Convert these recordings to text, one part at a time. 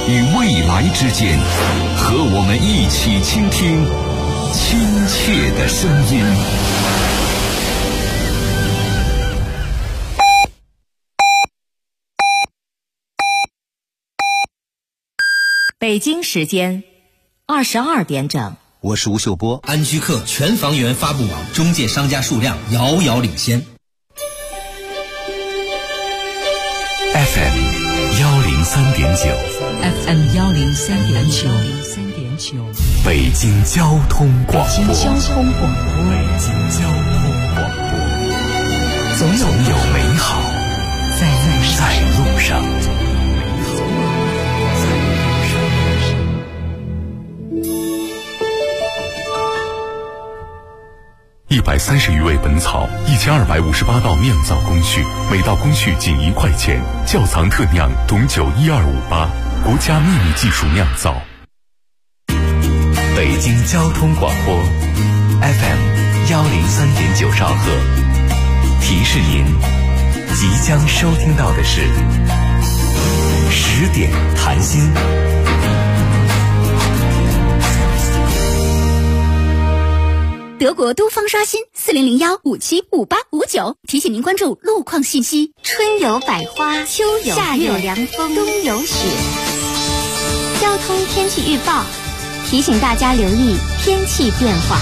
与未来之间，和我们一起倾听亲切的声音。 北京时间22点整。 我是吴秀波。 安居客全房源发布网中介商家数量遥遥领先。 FM 103.9 FM 103.9 北京交通广播。 北京交通广播。总有美好在路上。 130余味本草，1258道酿造工序，每道工序仅1块钱。窖藏特酿董酒1258，国家秘密技术酿造。 北京交通广播 FM 103.9兆赫，提示您即将收听到的是10点谈心。 德国都方刷新4001575859，提醒您关注路况信息。春有百花，秋有夏有凉风，冬有雪。交通天气预报提醒大家留意天气变化。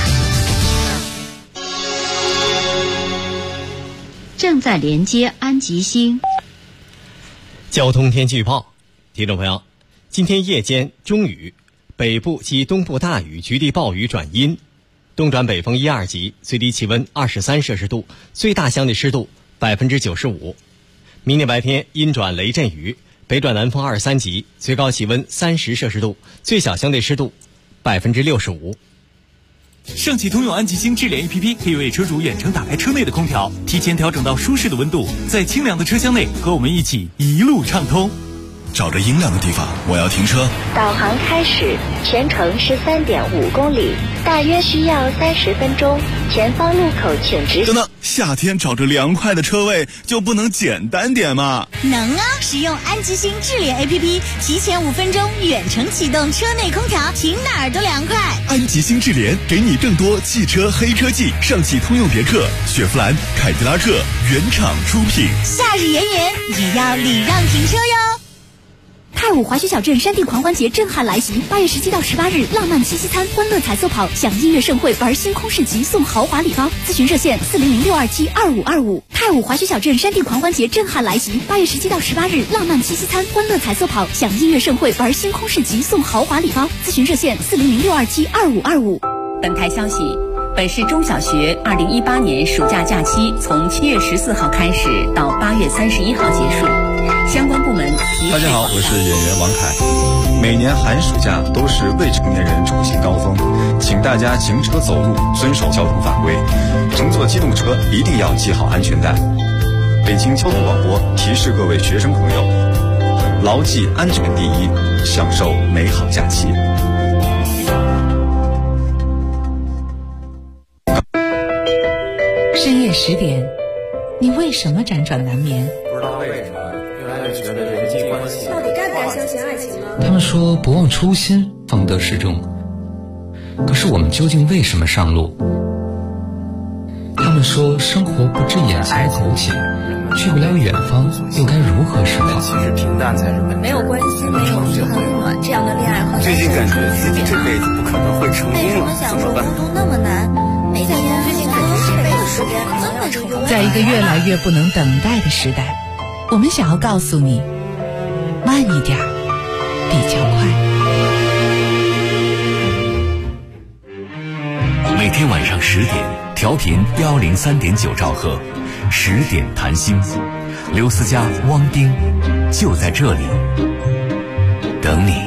正在连接安吉星。 交通天气预报，听众朋友，今天夜间中雨，北部及东部大雨，局地暴雨转阴。东转北风1、2级，最低气温23摄氏度，最大相对湿度95%。明天白天阴转雷阵雨，北转南风2、3级，最高气温30摄氏度，最小相对湿度65%。 上汽通用安吉星智联 APP 可以为车主远程打开车内的空调，提前调整到舒适的温度，在清凉的车厢内和我们一起一路畅通。 找着阴凉的地方，我要停车。 导航开始，全程是3.5公里，大约需要30分钟。前方路口请直行。 等等，夏天找着凉快的车位就不能简单点吗？ 能啊！使用安吉星智联 APP， 提前5分钟远程启动车内空调，停哪儿都凉快。 安吉星智联给你更多汽车黑科技，上汽通用别克、雪佛兰、凯迪拉克原厂出品。 夏日炎炎，也要礼让停车哟。太武滑雪小镇山地狂欢节震撼来袭，8月17到18日，浪漫七夕餐、欢乐彩色跑、享音乐盛会、玩星空市集、送豪华礼包。咨询热线400-627-2525。太武滑雪小镇山地狂欢节震撼来袭，8月17到18日，浪漫七夕餐、欢乐彩色跑、享音乐盛会、玩星空市集、送豪华礼包。咨询热线400-627-2525。 本台消息，本市中小学2018年暑假假期从7月14号开始到8月31号结束。相关部门大家好，我是演员王凯。每年寒暑假都是未成年人出行高峰，请大家行车走路遵守交通法规，乘坐机动车一定要系好安全带。北京交通广播提示各位学生朋友，牢记安全第一，享受美好假期。 深夜10点，你为什么辗转难眠？ 不知道为什么越来越觉得人际关系到底该不该相信爱情呢？ 他们说不忘初心方得始终，可是我们究竟为什么上路？他们说生活不止眼前苟且，去不了远方又该如何是好？ 其实平淡才是本质。 没有关系，没有很暖，这样的恋爱和最近感觉自己这辈子不可能会成功了，怎么办？ 都那么难，每天最近感觉这辈子时间可能要成功。 在一个越来越不能等待的时代，我们想要告诉你，慢一点比较快。 每天晚上10点，调频103.9兆赫，10点谈心，刘思佳、汪丁就在这里等你。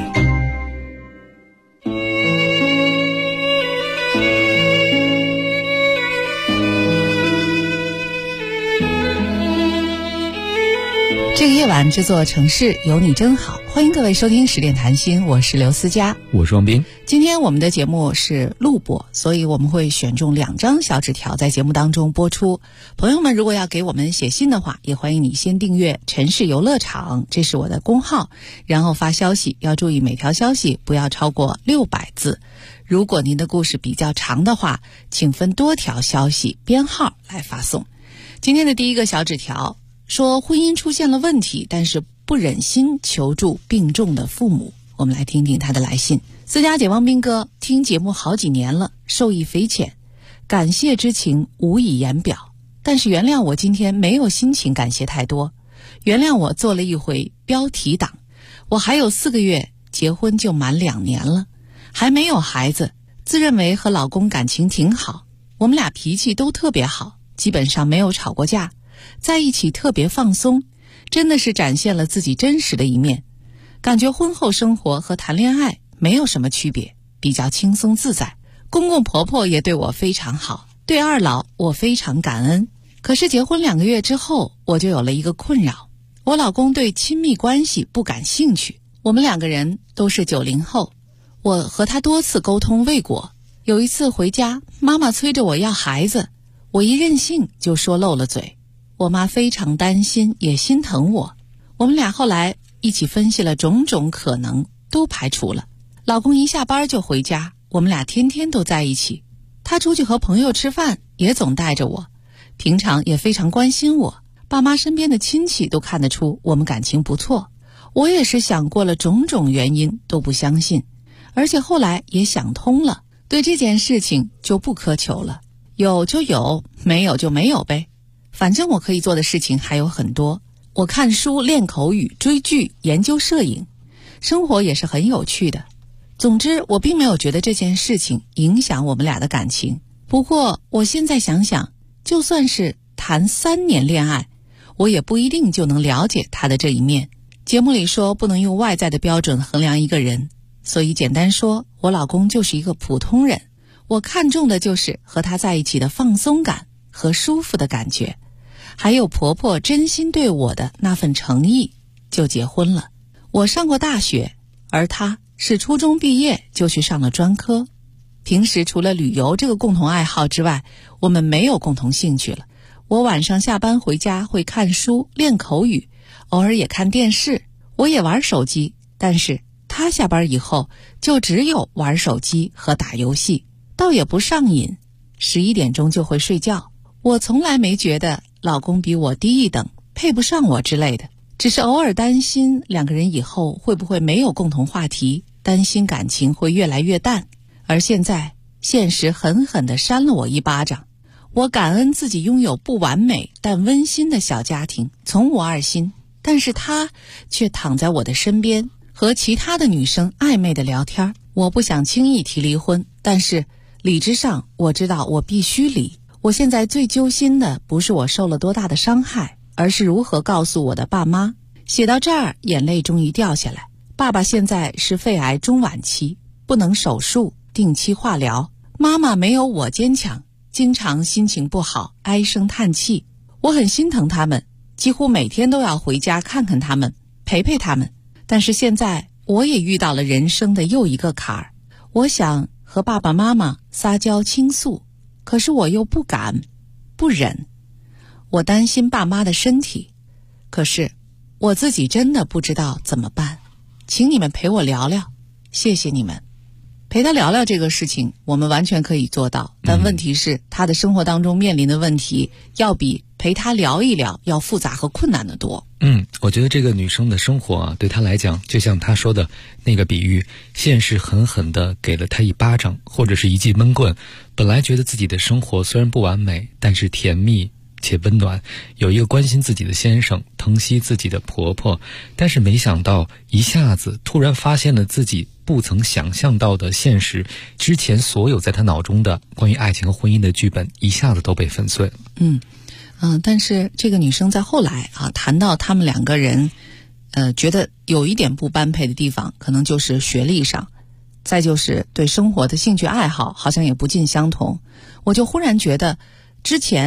这个夜晚，这座城市有你真好。欢迎各位收听10点谈心，我是刘思佳， 我是王斌。 今天我们的节目是录播，所以我们会选中2张小纸条在节目当中播出。朋友们如果要给我们写信的话，也欢迎你先订阅城市游乐场，这是我的公号，然后发消息，要注意每条消息不要超过600字。如果您的故事比较长的话，请分多条消息编号来发送。今天的第一个小纸条说，婚姻出现了问题，但是不忍心求助病重的父母。我们来听听他的来信。思佳姐，汪斌哥，听节目好几年了，受益匪浅，感谢之情无以言表。但是原谅我今天没有心情感谢太多，原谅我做了一回标题党。我还有4个月结婚就满2年了，还没有孩子，自认为和老公感情挺好，我们俩脾气都特别好，基本上没有吵过架，在一起特别放松，真的是展现了自己真实的一面。感觉婚后生活和谈恋爱没有什么区别，比较轻松自在。公公婆婆也对我非常好，对2老我非常感恩。可是结婚2个月之后，我就有了一个困扰，我老公对亲密关系不感兴趣。我们2个人都是90后，我和他多次沟通未果。有一次回家，妈妈催着我要孩子，我一任性就说漏了嘴。我妈非常担心，也心疼我。我们俩后来一起分析了种种可能，都排除了。老公一下班就回家，我们俩天天都在一起。他出去和朋友吃饭也总带着我，平常也非常关心我。爸妈身边的亲戚都看得出我们感情不错。我也是想过了种种原因都不相信，而且后来也想通了，对这件事情就不苛求了，有就有，没有就没有呗。反正我可以做的事情还有很多，我看书、练口语、追剧、研究摄影，生活也是很有趣的。总之，我并没有觉得这件事情影响我们俩的感情。不过我现在想想，就算是谈3年恋爱，我也不一定就能了解他的这一面。节目里说不能用外在的标准衡量一个人，所以简单说，我老公就是一个普通人。我看重的就是和他在一起的放松感和舒服的感觉，还有婆婆真心对我的那份诚意，就结婚了。我上过大学，而他是初中毕业就去上了专科。平时除了旅游这个共同爱好之外，我们没有共同兴趣了。我晚上下班回家会看书、练口语，偶尔也看电视。我也玩手机，但是他下班以后就只有玩手机和打游戏，倒也不上瘾，11点钟就会睡觉。我从来没觉得老公比我低一等，配不上我之类的，只是偶尔担心2个人以后会不会没有共同话题，担心感情会越来越淡。而现在现实狠狠地扇了我一巴掌。我感恩自己拥有不完美但温馨的小家庭，从无二心，但是他却躺在我的身边，和其他的女生暧昧的聊天。我不想轻易提离婚，但是理智上我知道我必须离。我现在最揪心的不是我受了多大的伤害，而是如何告诉我的爸妈。写到这儿，眼泪终于掉下来。爸爸现在是肺癌中晚期，不能手术，定期化疗。妈妈没有我坚强，经常心情不好，唉声叹气。我很心疼他们，几乎每天都要回家看看他们，陪陪他们。但是现在我也遇到了人生的又一个坎儿，我想和爸爸妈妈撒娇倾诉，可是我又不敢，不忍。我担心爸妈的身体，可是我自己真的不知道怎么办。请你们陪我聊聊，谢谢你们。陪他聊聊这个事情我们完全可以做到，但问题是他的生活当中面临的问题要比陪他聊一聊要复杂和困难的多。 我觉得这个女生的生活啊，对她来讲就像她说的那个比喻，现实狠狠地给了她一巴掌或者是一记闷棍。本来觉得自己的生活虽然不完美，但是甜蜜且温暖，有一个关心自己的先生，疼惜自己的婆婆，但是没想到一下子突然发现了自己不曾想象到的现实，之前所有在她脑中的关于爱情和婚姻的剧本一下子都被粉碎了。 但是这个女生在后来谈到他们2个人觉得有一点不般配的地方，可能就是学历上，再就是对生活的兴趣爱好好像也不尽相同。我就忽然觉得之前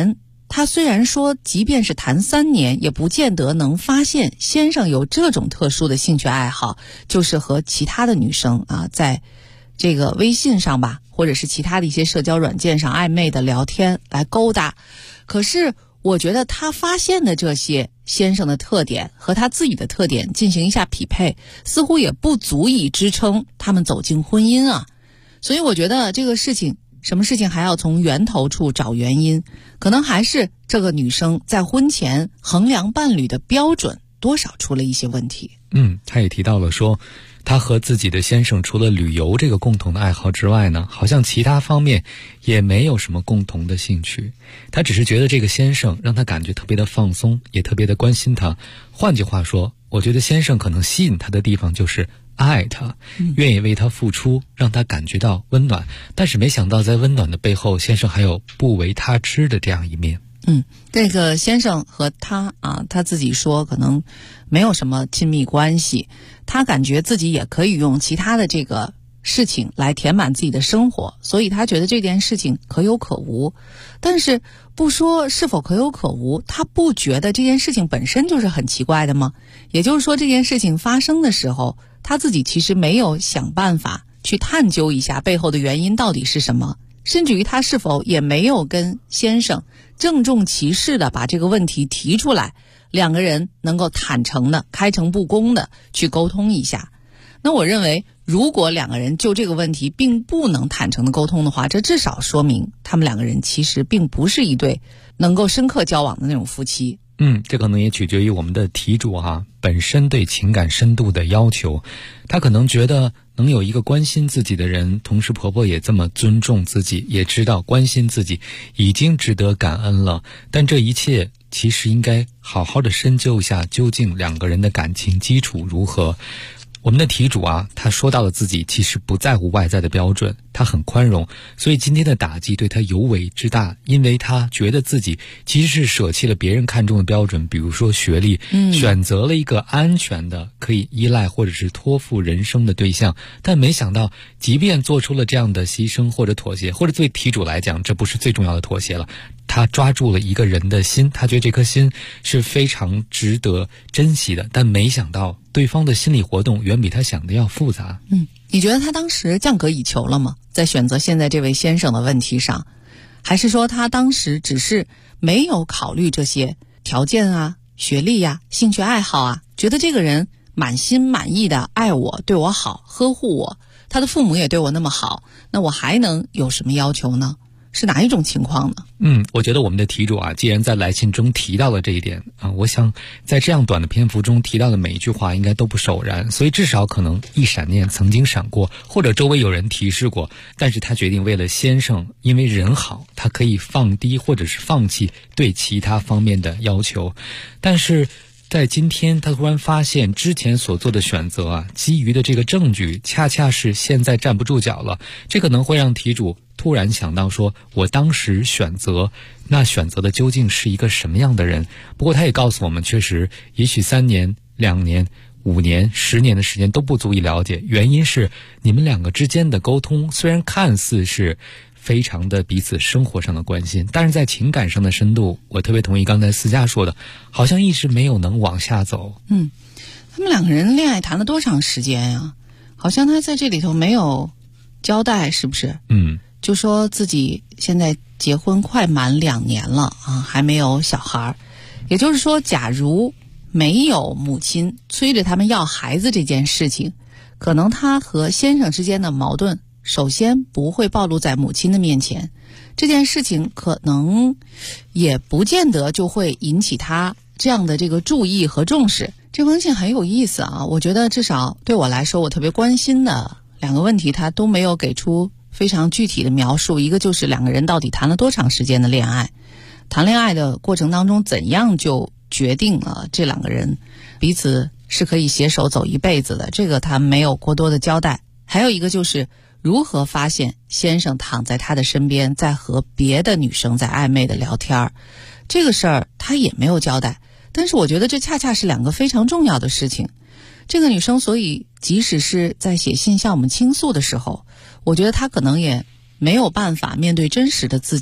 他虽然说即便是谈3年也不见得能发现先生有这种特殊的兴趣爱好，就是和其他的女生在这个微信上吧，或者是其他的一些社交软件上暧昧的聊天来勾搭。可是我觉得他发现的这些先生的特点和他自己的特点进行一下匹配，似乎也不足以支撑他们走进婚姻啊。所以我觉得这个事情，什么事情还要从源头处找原因，可能还是这个女生在婚前衡量伴侣的标准多少出了一些问题。 他也提到了说，他和自己的先生除了旅游这个共同的爱好之外呢，好像其他方面也没有什么共同的兴趣。他只是觉得这个先生让他感觉特别的放松，也特别的关心他。换句话说，我觉得先生可能吸引他的地方就是爱他，愿意为他付出，让他感觉到温暖。但是没想到在温暖的背后，先生还有不为他知的这样一面。 这个先生和他他自己说可能没有什么亲密关系，他感觉自己也可以用其他的这个事情来填满自己的生活，所以他觉得这件事情可有可无。但是不说是否可有可无，他不觉得这件事情本身就是很奇怪的吗？也就是说，这件事情发生的时候，他自己其实没有想办法去探究一下背后的原因到底是什么，甚至于他是否也没有跟先生郑重其事的把这个问题提出来，两个人能够坦诚的开诚布公的去沟通一下。那我认为，如果两个人就这个问题并不能坦诚的沟通的话，这至少说明他们两个人其实并不是一对能够深刻交往的那种夫妻。 这可能也取决于我们的题主本身对情感深度的要求。他可能觉得能有一个关心自己的人，同时婆婆也这么尊重自己，也知道关心自己，已经值得感恩了。但这一切其实应该好好的深究一下，究竟两个人的感情基础如何。我们的题主他说到了自己其实不在乎外在的标准，他很宽容，所以今天的打击对他尤为之大，因为他觉得自己其实是舍弃了别人看重的标准，比如说学历，选择了一个安全的可以依赖或者是托付人生的对象。但没想到即便做出了这样的牺牲或者妥协，或者对题主来讲这不是最重要的妥协了，他抓住了一个人的心，他觉得这颗心是非常值得珍惜的，但没想到对方的心理活动远比他想的要复杂。 你觉得他当时降格以求了吗？在选择现在这位先生的问题上，还是说他当时只是没有考虑这些条件学历兴趣爱好觉得这个人满心满意的爱我，对我好，呵护我，他的父母也对我那么好，那我还能有什么要求呢？是哪一种情况呢？ 我觉得我们的题主既然在来信中提到了这一点我想在这样短的篇幅中提到的每一句话应该都不首然，所以至少可能一闪念曾经闪过，或者周围有人提示过，但是他决定为了先生，因为人好，他可以放低或者是放弃对其他方面的要求。但是在今天他突然发现之前所做的选择基于的这个证据恰恰是现在站不住脚了，这可能会让题主突然想到说，我当时选择的究竟是一个什么样的人。不过他也告诉我们，确实也许3年、2年、5年、10年的时间都不足以了解，原因是你们两个之间的沟通虽然看似是非常的彼此生活上的关心，但是在情感上的深度，我特别同意刚才思佳说的，好像一直没有能往下走。 他们两个人恋爱谈了多长时间呀？好像他在这里头没有交代，是不是？就说自己现在结婚快满2年了还没有小孩。也就是说，假如没有母亲催着他们要孩子这件事情，可能他和先生之间的矛盾首先不会暴露在母亲的面前，这件事情可能也不见得就会引起他这样的这个注意和重视。这封信很有意思我觉得至少对我来说，我特别关心的2个问题他都没有给出非常具体的描述。一个就是2个人到底谈了多长时间的恋爱，谈恋爱的过程当中怎样就决定了这2个人彼此是可以携手走一辈子的，这个他没有过多的交代。还有一个就是如何发现先生躺在他的身边在和别的女生在暧昧的聊天，这个事儿他也没有交代。但是我觉得这恰恰是2个非常重要的事情。这个女生所以即使是在写信向我们倾诉的时候，我觉得她可能也没有办法面对真实的自己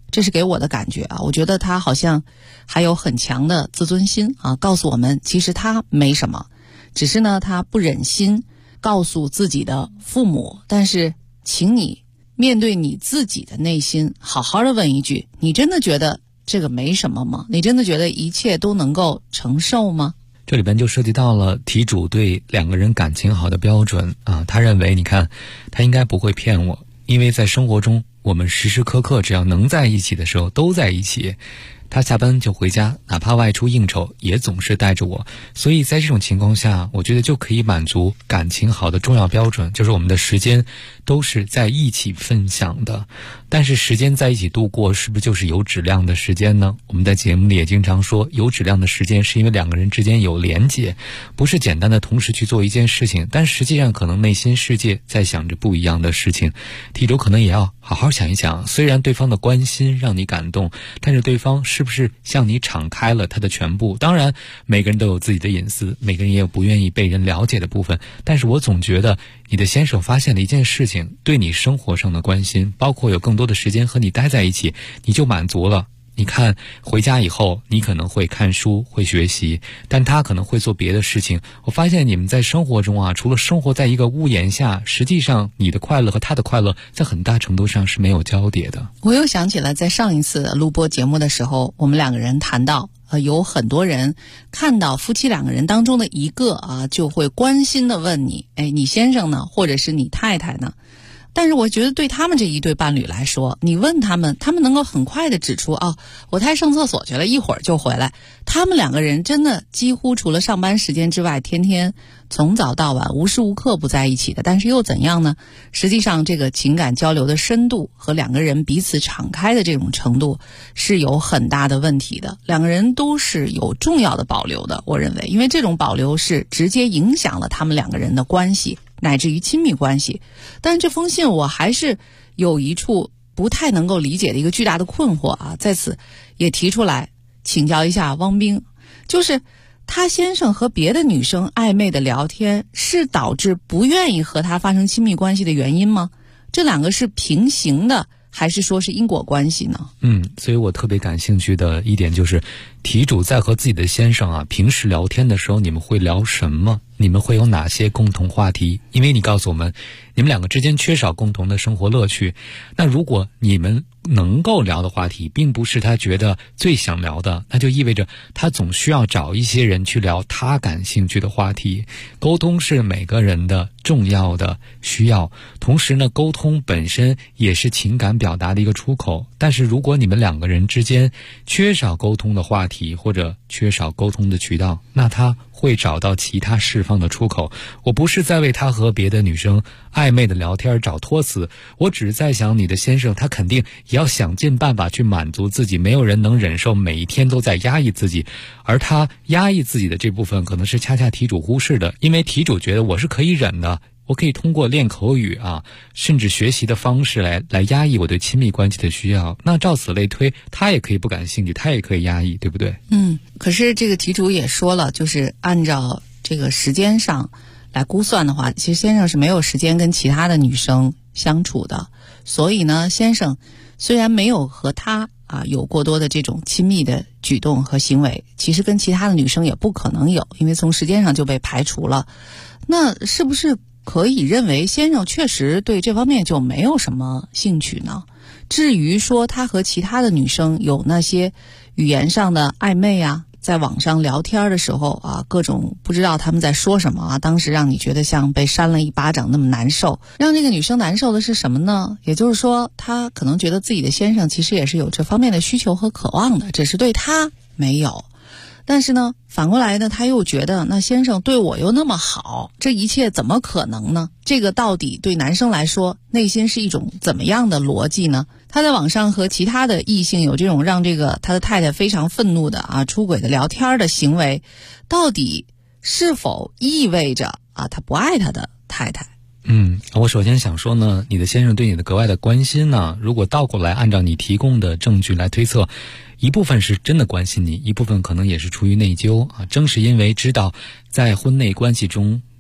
这是给我的感觉啊。我觉得他好像还有很强的自尊心啊，告诉我们其实他没什么，只是呢他不忍心告诉自己的父母。但是请你面对你自己的内心，好好的问一句，你真的觉得这个没什么吗？你真的觉得一切都能够承受吗？ 这里边就涉及到了题主对两个人感情好的标准啊。他认为，你看，他应该不会骗我，因为在生活中我们时时刻刻只要能在一起的时候都在一起。他下班就回家，哪怕外出应酬也总是带着我，所以在这种情况下，我觉得就可以满足感情好的重要标准，就是我们的时间都是在一起分享的。但是时间在一起度过，是不是就是有质量的时间呢？我们在节目里也经常说，有质量的时间是因为两个人之间有连结，不是简单的同时去做一件事情，但实际上可能内心世界在想着不一样的事情。题主可能也要好好想一想，虽然对方的关心让你感动，但是对方是不是向你敞开了他的全部？当然每个人都有自己的隐私，每个人也有不愿意被人了解的部分，但是我总觉得你的先生发现了一件事情，对你生活上的关心，包括有更多的时间和你待在一起，你就满足了。你看回家以后，你可能会看书会学习，但他可能会做别的事情。我发现你们在生活中啊，除了生活在一个屋檐下，实际上你的快乐和他的快乐在很大程度上是没有交叠的。 我又想起了在上一次录播节目的时候，我们两个人谈到有很多人看到夫妻两个人当中的一个啊，就会关心的问你，你先生呢，或者是你太太呢？但是我觉得对他们这一对伴侣来说，你问他们，他们能够很快的指出，我太太上厕所去了，一会儿就回来。他们两个人真的几乎除了上班时间之外，天天从早到晚无时无刻不在一起的。但是又怎样呢？实际上这个情感交流的深度和两个人彼此敞开的这种程度是有很大的问题的。两个人都是有重要的保留的，我认为，因为这种保留是直接影响了他们两个人的关系，乃至于亲密关系。但是这封信我还是有一处不太能够理解的一个巨大的困惑啊，在此也提出来请教一下汪冰，就是他先生和别的女生暧昧的聊天是导致不愿意和他发生亲密关系的原因吗？这两个是平行的，还是说是因果关系呢？ 所以我特别感兴趣的一点就是，题主在和自己的先生啊平时聊天的时候，你们会聊什么？你们会有哪些共同话题？因为你告诉我们，你们两个之间缺少共同的生活乐趣。那如果你们能够聊的话题并不是他觉得最想聊的，那就意味着他总需要找一些人去聊他感兴趣的话题。沟通是每个人的重要的需要，同时呢，沟通本身也是情感表达的一个出口。但是如果你们两个人之间缺少沟通的话题，或者缺少沟通的渠道，那他会找到其他释放的出口。我不是在为他和别的女生暧昧的聊天找托词，我只是在想，你的先生他肯定也要想尽办法去满足自己，没有人能忍受每一天都在压抑自己，而他压抑自己的这部分可能是恰恰题主忽视的，因为题主觉得我是可以忍的，我可以通过练口语啊，甚至学习的方式来压抑我对亲密关系的需要。那照此类推，他也可以不感兴趣，他也可以压抑，对不对？ 可是这个题主也说了，就是按照这个时间上来估算的话，其实先生是没有时间跟其他的女生相处的。所以呢，先生虽然没有和他有过多的这种亲密的举动和行为，其实跟其他的女生也不可能有，因为从时间上就被排除了。那是不是可以认为先生确实对这方面就没有什么兴趣呢？至于说他和其他的女生有那些语言上的暧昧啊，在网上聊天的时候各种不知道他们在说什么当时让你觉得像被扇了一巴掌那么难受。让这个女生难受的是什么呢？也就是说，她可能觉得自己的先生其实也是有这方面的需求和渴望的，只是对她没有。但是呢，反过来呢，他又觉得那先生对我又那么好，这一切怎么可能呢？这个到底对男生来说，内心是一种怎么样的逻辑呢？他在网上和其他的异性有这种让这个他的太太非常愤怒的出轨的聊天的行为，到底是否意味着他不爱他的太太？ 我首先想说呢，你的先生对你的格外的关心呢，如果倒过来按照你提供的证据来推测，一部分是真的关心你，一部分可能也是出于内疚正是因为知道在婚内关系中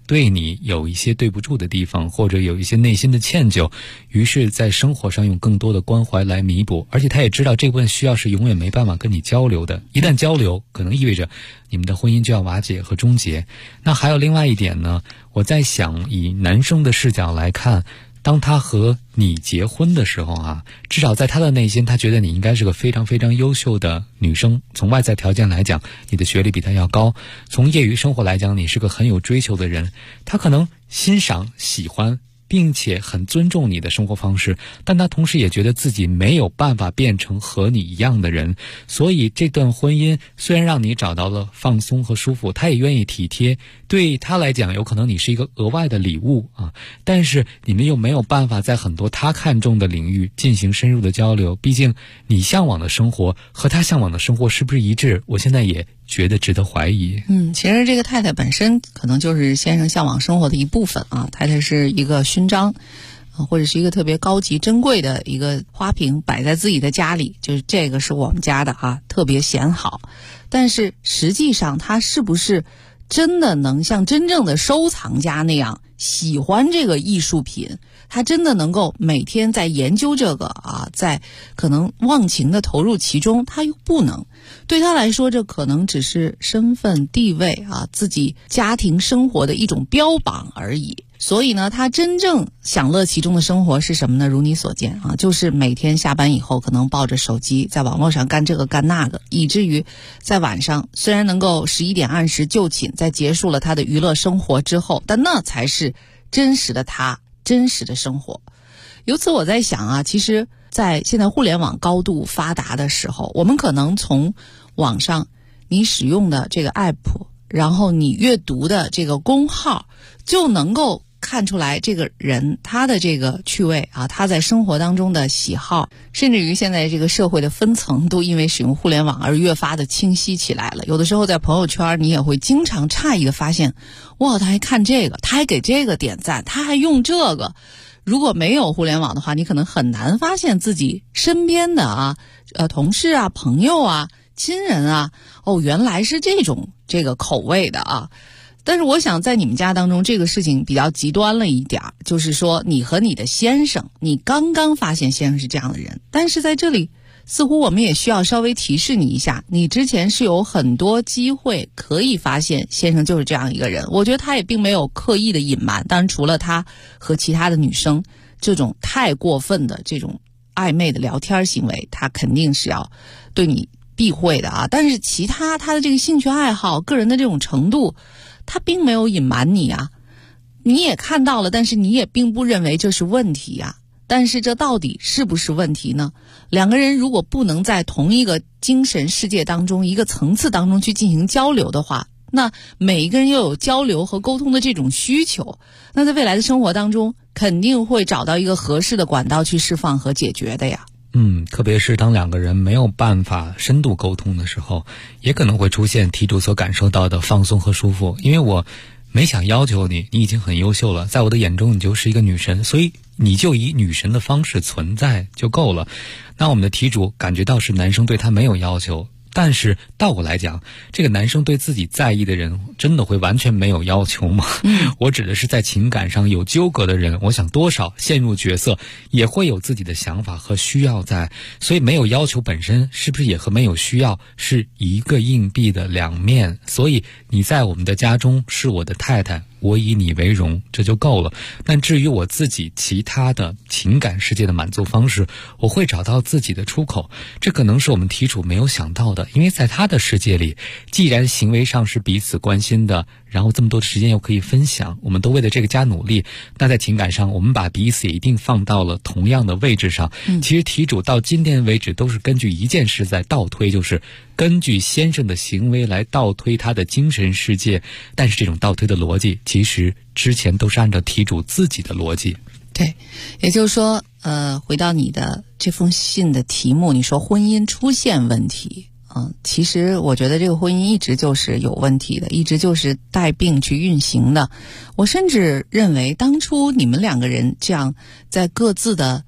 对你有一些对不住的地方，或者有一些内心的歉疚，于是在生活上用更多的关怀来弥补，而且他也知道这部分需要是永远没办法跟你交流的，一旦交流可能意味着你们的婚姻就要瓦解和终结。那还有另外一点呢，我在想以男生的视角来看，当他和你结婚的时候啊，至少在他的内心，他觉得你应该是个非常非常优秀的女生。从外在条件来讲，你的学历比他要高；从业余生活来讲，你是个很有追求的人。他可能欣赏、喜欢并且很尊重你的生活方式，但他同时也觉得自己没有办法变成和你一样的人，所以这段婚姻虽然让你找到了放松和舒服，他也愿意体贴，对他来讲有可能你是一个额外的礼物啊，但是你们又没有办法在很多他看重的领域进行深入的交流，毕竟你向往的生活和他向往的生活是不是一致，我现在也觉得值得怀疑。 其实这个太太本身可能就是先生向往生活的一部分啊，太太是一个勋章，或者是一个特别高级珍贵的一个花瓶摆在自己的家里，就是这个是我们家的啊，特别显好。但是实际上他是不是真的能像真正的收藏家那样喜欢这个艺术品，他真的能够每天在研究这个啊，在可能忘情的投入其中，他又不能。对他来说，这可能只是身份地位啊，自己家庭生活的一种标榜而已。所以呢，他真正享乐其中的生活是什么呢？如你所见啊，就是每天下班以后可能抱着手机在网络上干这个干那个，以至于在晚上虽然能够11点按时就寝，在结束了他的娱乐生活之后，但那才是真实的他，真实的生活。由此我在想啊，其实在现在互联网高度发达的时候，我们可能从网上你使用的这个 app， 然后你阅读的这个公号，就能够看出来这个人他的这个趣味啊，他在生活当中的喜好，甚至于现在这个社会的分层都因为使用互联网而越发的清晰起来了。有的时候在朋友圈你也会经常诧异的发现，哇，他还看这个，他还给这个点赞，他还用这个。如果没有互联网的话，你可能很难发现自己身边的同事啊、朋友啊、亲人啊，原来是这个口味的啊。但是我想在你们家当中，这个事情比较极端了一点，就是说你和你的先生，你刚刚发现先生是这样的人，但是在这里似乎我们也需要稍微提示你一下，你之前是有很多机会可以发现先生就是这样一个人。我觉得他也并没有刻意的隐瞒，当然除了他和其他的女生这种太过分的这种暧昧的聊天行为，他肯定是要对你避讳的啊。但是其他他的这个兴趣爱好、个人的这种程度，他并没有隐瞒你啊，你也看到了，但是你也并不认为这是问题啊。但是这到底是不是问题呢？两个人如果不能在同一个精神世界当中、一个层次当中去进行交流的话，那每一个人又有交流和沟通的这种需求，那在未来的生活当中肯定会找到一个合适的管道去释放和解决的呀。 特别是当两个人没有办法深度沟通的时候，也可能会出现题主所感受到的放松和舒服。因为我没想要求你，你已经很优秀了，在我的眼中你就是一个女神，所以你就以女神的方式存在就够了。那我们的题主感觉到是男生对她没有要求，但是到我来讲，这个男生对自己在意的人真的会完全没有要求吗？我指的是在情感上有纠葛的人，我想多少陷入角色也会有自己的想法和需要在，所以没有要求本身是不是也和没有需要是一个硬币的两面？所以你在我们的家中是我的太太，我以你为荣，这就够了。但至于我自己其他的情感世界的满足方式，我会找到自己的出口。这可能是我们题主没有想到的，因为在他的世界里，既然行为上是彼此关心的，然后这么多的时间又可以分享，我们都为了这个家努力，那在情感上我们把彼此也一定放到了同样的位置上。其实题主到今天为止都是根据一件事在倒推，就是根据先生的行为来倒推他的精神世界，但是这种倒推的逻辑其实之前都是按照题主自己的逻辑。 对，也就是说回到你的这封信的题目，你说婚姻出现问题，其实我觉得这个婚姻一直就是有问题的，一直就是带病去运行的。我甚至认为当初你们两个人这样在各自的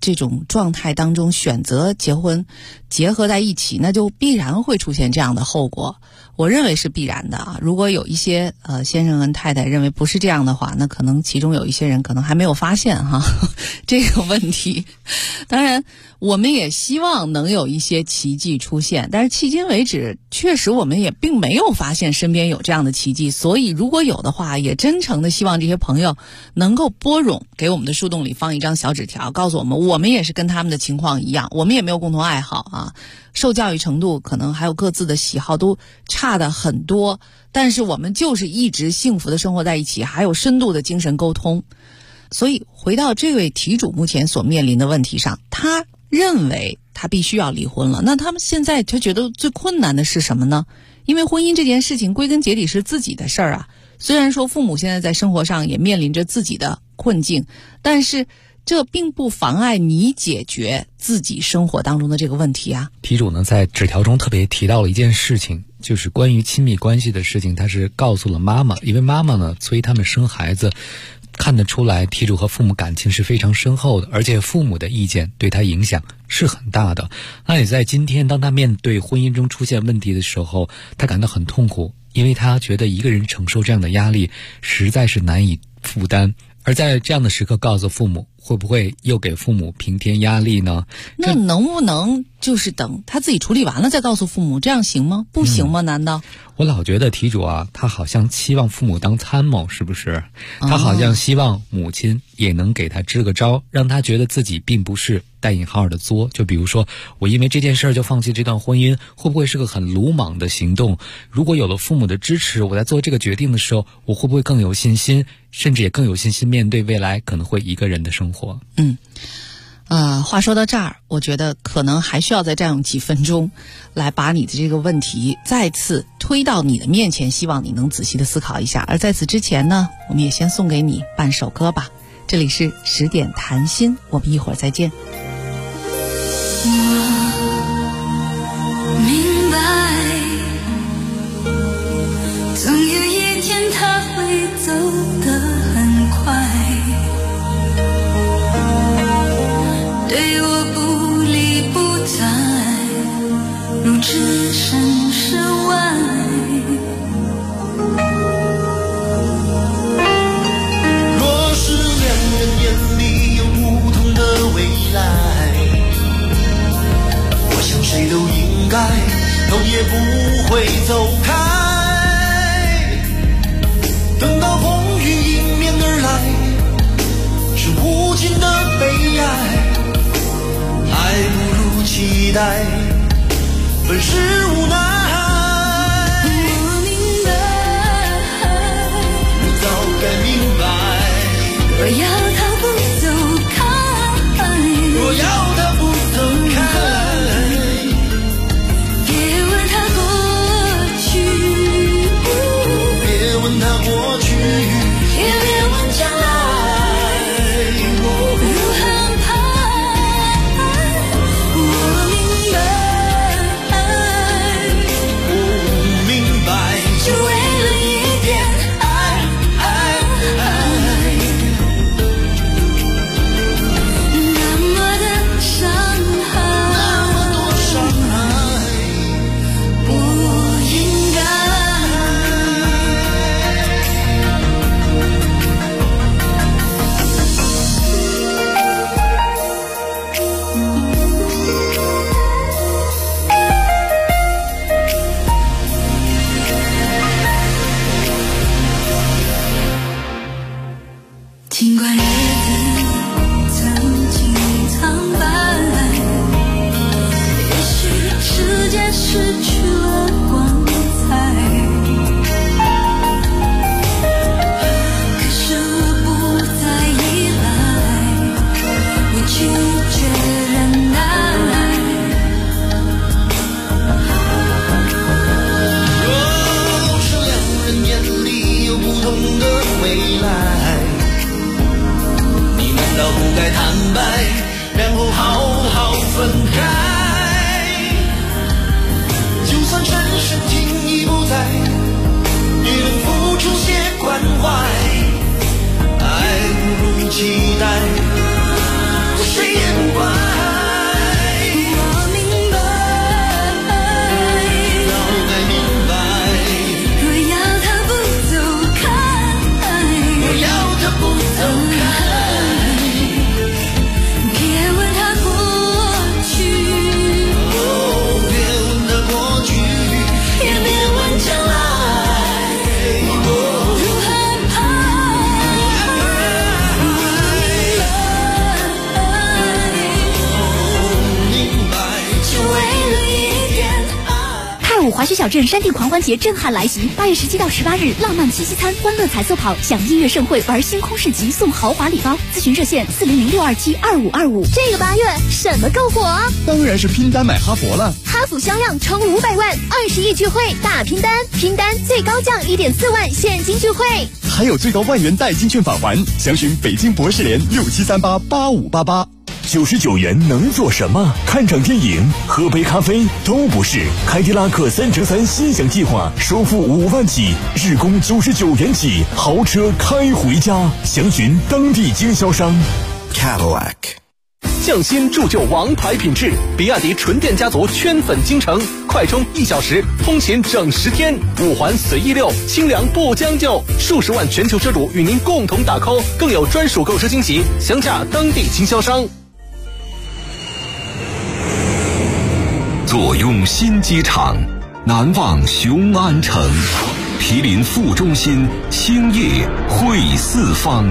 这种状态当中选择结婚结合在一起，那就必然会出现这样的后果。我认为是必然的啊。如果有一些先生跟太太认为不是这样的话，那可能其中有一些人可能还没有发现哈这个问题。当然我们也希望能有一些奇迹出现，但是迄今为止确实我们也并没有发现身边有这样的奇迹，所以如果有的话，也真诚的希望这些朋友能够拨冗给我们的树洞里放一张小纸条，告诉我们我们也是跟他们的情况一样，我们也没有共同爱好啊，受教育程度可能还有各自的喜好都差的很多，但是我们就是一直幸福的生活在一起，还有深度的精神沟通。所以回到这位题主目前所面临的问题上，他认为他必须要离婚了，那他们现在他觉得最困难的是什么呢？因为婚姻这件事情归根结底是自己的事儿啊，虽然说父母现在在生活上也面临着自己的困境，但是这并不妨碍你解决自己生活当中的这个问题啊。 题主呢在纸条中特别提到了一件事情，就是关于亲密关系的事情，他是告诉了妈妈，因为妈妈呢催他们生孩子，看得出来题主和父母感情是非常深厚的，而且父母的意见对他影响是很大的。那也在今天当他面对婚姻中出现问题的时候，他感到很痛苦，因为他觉得一个人承受这样的压力实在是难以负担，而在这样的时刻告诉父母，会不会又给父母平添压力呢？ 那能不能就是等他自己处理完了再告诉父母，这样行吗？不行吗？难道？ 我老觉得题主啊，他好像希望父母当参谋，是不是？他好像希望母亲也能给他支个招，让他觉得自己并不是带引号的作。就比如说，我因为这件事就放弃这段婚姻，会不会是个很鲁莽的行动？如果有了父母的支持，我在做这个决定的时候，我会不会更有信心，甚至也更有信心面对未来可能会一个人的生活？ 话说到这儿，我觉得可能还需要再占用几分钟来把你的这个问题再次推到你的面前，希望你能仔细的思考一下。而在此之前呢，我们也先送给你半首歌吧。这里是10点谈心，我们一会儿再见。 我明白，总有一天他会走得很快，对我不理不睬，如置身事外。 若是两人眼里有不同的未来，我想谁都应该头也不会走开。等到风雨迎面而来，是无尽的悲哀。爱不如期待，本是无奈。 我明白， 你早该明白， 若要他不走开， 若要他不走开， 别问他过去， 别问他过去， 也别问将来如何安排。我明白， 我明白， 就为了一点爱，那么的伤害， 那么多伤害， 不应该。尽管日子曾经苍白，也许世界失去了光彩，可是我不再依赖，我拒绝忍耐。 若是两人眼里有不同的未来，你难道不该坦白，然后好好分开？就算转身情已不在，也能付出些关怀。爱不如期待，谁也不怪。 滑雪小镇山地狂欢节震撼来袭，8月17到18日，浪漫七夕餐、欢乐彩色跑，享音乐盛会，玩星空市集，送豪华礼包。咨询热线400-627-2525。 这个8月什么够火？ 当然是拼单买哈佛了。 哈弗销量冲500万，20亿聚会大拼单，拼单最高降1.4万现金聚会， 还有最高万元代金券返还。详询北京博士联67388588。 99元能做什么？看场电影、喝杯咖啡都不是。凯迪拉克3乘3心想计划，首付5万起，日供99元起，豪车开回家。详询当地经销商。 Cadillac。 匠心铸就王牌品质，比亚迪纯电家族圈粉京城，快充1小时，通勤整10天，5环随意溜，清凉不将就，数十万全球车主与您共同打 call， 更有专属购车惊喜，详洽当地经销商。 坐拥新机场，难忘雄安城，毗邻副中心，兴业汇四方。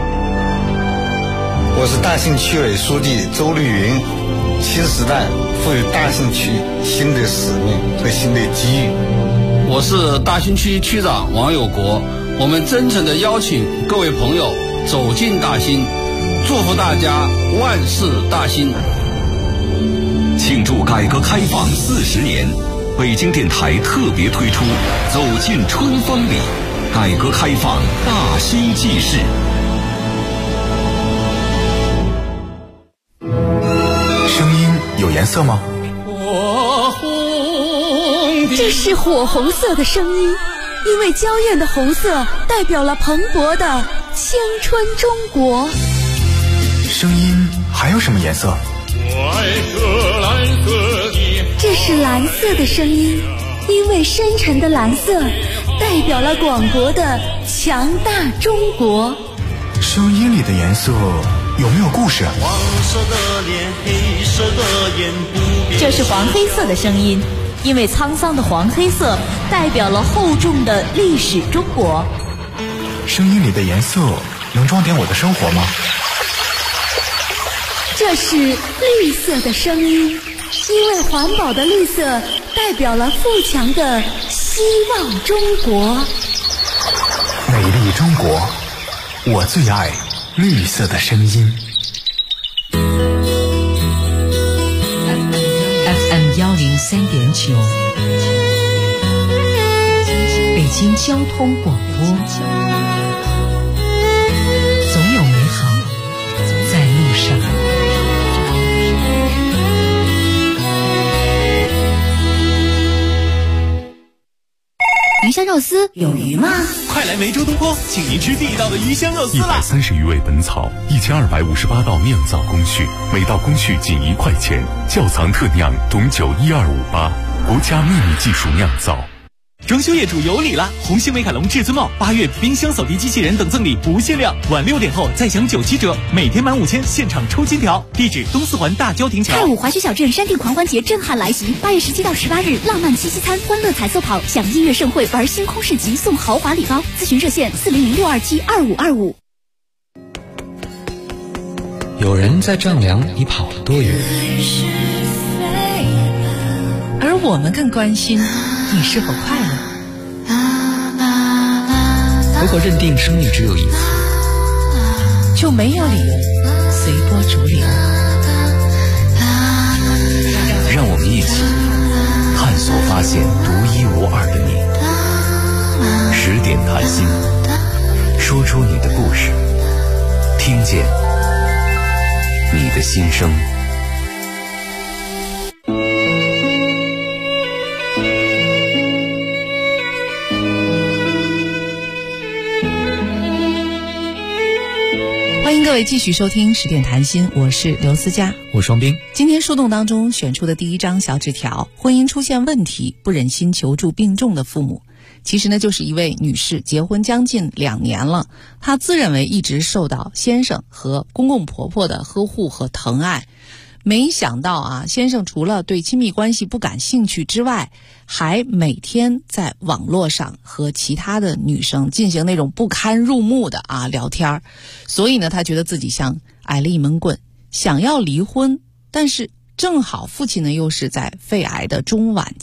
我是大兴区委书记周绿云。新时代赋予大兴区新的使命和新的机遇。 我是大兴区区长王有国。我们真诚地邀请各位朋友走进大兴，祝福大家万事大兴。 庆祝改革开放40年，北京电台特别推出走进春风里，改革开放大兴纪事。 声音有颜色吗？ 这是火红色的声音，因为娇艳的红色代表了蓬勃的青春中国。 声音还有什么颜色？ 这是蓝色的声音，因为深沉的蓝色代表了广博的强大中国。 声音里的颜色有没有故事？ 黄色的脸，黑色的眼，不变。 这是黄黑色的声音，因为沧桑的黄黑色代表了厚重的历史中国。 声音里的颜色能装点我的生活吗？ 这是绿色的声音，因为环保的绿色代表了富强的希望中国。 美丽中国，我最爱绿色的声音。 FM 103.9，北京交通广播，总有美好在路上。 鱼香肉丝有鱼吗？ 快来梅州东坡，请您吃地道的鱼香肉丝啦 ！130余味本草，1258道酿造工序，每道工序仅1块钱，窖藏特酿董酒12588，国家秘密技术酿造。 装修业主有礼了！红星美凯龙至尊帽8月冰箱扫地机器人等赠礼不限量，晚6点后再享97折，每天满5000现场抽金条。地址东四环大郊亭桥。 太武滑雪小镇山地狂欢节震撼来袭，8月17到18日，浪漫七夕餐、欢乐彩色跑，享音乐盛会，玩星空市集，送豪华礼包。咨询热线400-627-2525。 有人在丈量你跑了多远， 而我们更关心你是否快乐。 如果认定生命只有一次， 就没有理由随波逐流。 让我们一起探索发现独一无二的你。10点谈心，说出你的故事，听见你的心声。 欢迎各位继续收听10点谈心，我是刘思佳， 我双冰。 今天树洞当中选出的第一张小纸条，婚姻出现问题，不忍心求助病重的父母。其实呢，就是一位女士结婚将近2年了，她自认为一直受到先生和公公婆婆的呵护和疼爱。没想到啊，先生除了对亲密关系不感兴趣之外，还每天在网络上和其他的女生进行那种不堪入目的聊天。所以呢，他觉得自己像挨了一闷棍，想要离婚，但是正好父亲呢又是在肺癌的中晚期，